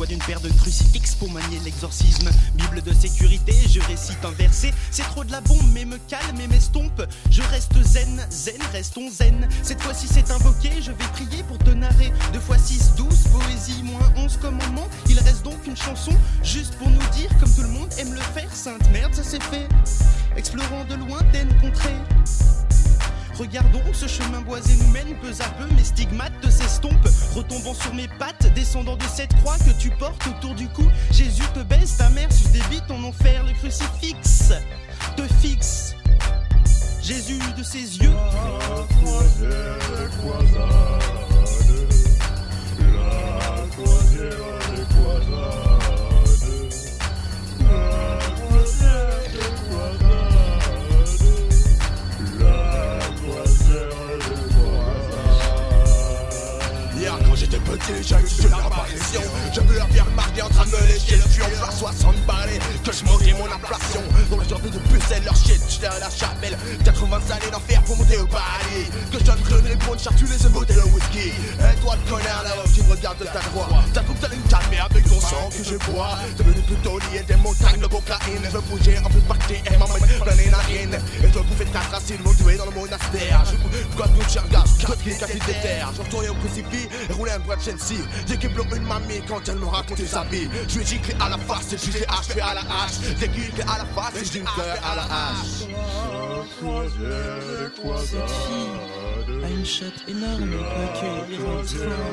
Mets-toi d'une paire de crucifixes pour manier l'exorcisme. Bible de sécurité, je récite un verset. C'est trop de la bombe, mais me calme et m'estompe. Je reste zen, restons zen. Cette fois-ci c'est invoqué, je vais prier pour te narrer 2 x 6, 12, poésie, moins 11 commandements. Il reste donc une chanson, juste pour nous dire, comme tout le monde aime le faire, sainte merde, ça c'est fait. Explorons de lointaines contrées. Regardons, ce chemin boisé nous mène peu à peu, mes stigmates s'estompent, retombant sur mes pattes, descendant de cette croix que tu portes autour du cou. Jésus te baise, ta mère suce des bites en enfer, le crucifix te fixe. Jésus de ses yeux. La croisière des croisades, la croisière des croisades, la croisière des croisades, la croisière des croisades. Hier quand j'étais petit, j'ai eu une apparition. J'ai vu la pierre marquée en train de me lécher le fion. Par 60 balais, que je moquais mon inflation. Dans la journée de pucelle, leur shit, j'étais à la chapelle. 80 années d'enfer pour monter au paradis. Que je donne clone les points de charcuter ce bouteille de whisky. Et toi le connard là-haut qui me regarde de ta croix, t'as cru que t'allais me calmer avec ton sang que je bois. T'es venu plutôt lier des montagnes de cocaïne. Je veux bouger en plus partie et m'en mettre plein les narines. Et je veux bouffer de 4 racines, m'enduer dans le monastère. Je code good chergas, code qui casse des terres. Je retournais au crucifix et roulais un bois de Chelsea. J'équipe l'eau une mamie quand elle me racontait sa vie. Je lui ai giclé à la face et je lui ai achevé à la hache. J'ai giclé à la face et je lui ai à la hache. Cette fille a une chatte énorme, elle peut accueillir un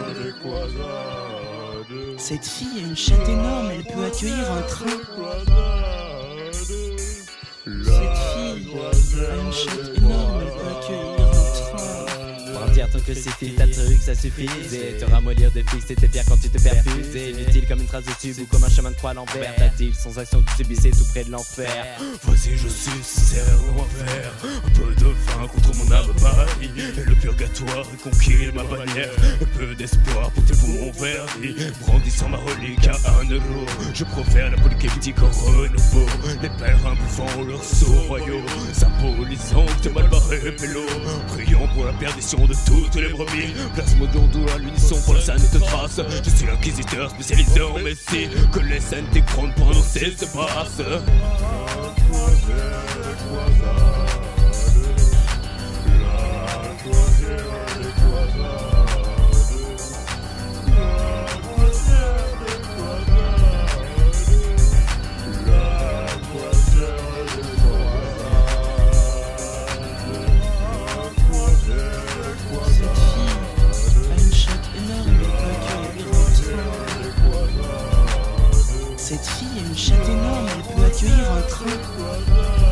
train. Cette fille a une chatte énorme, elle peut accueillir un train. Cette fille a une chatte énorme, elle peut accueillir un train. Pour dire tant que c'était ta truc, ça suffisait. Te ramollir de fixe, c'était pire quand tu te perfusais. Inutile comme une trace de tube ou comme un chemin de croix à l'envers. Tactile, sans action, tu subissais tout près de l'enfer. Vas-y, je suis sincère, on va faire un peu de vin contre mon âme Paris. Et le purgatoire est conquis ma bannière. Un peu d'espoir pour tes poumons verdis. Brandissant ma relique à 1 euro. Je profère la polykétique au renouveau. Les pères imbouffant leurs sauts royaux. Symbolisant que t'es mal barré, pélo. Prions pour la perdition de toutes les brebis. Place-moi d'ondour à l'unisson pour la sainte trace. Je suis l'inquisiteur spécialisé en messie. Que les scènes t'écrônent pour annoncer ce passe. Cette fille a une chatte énorme, elle peut accueillir un train.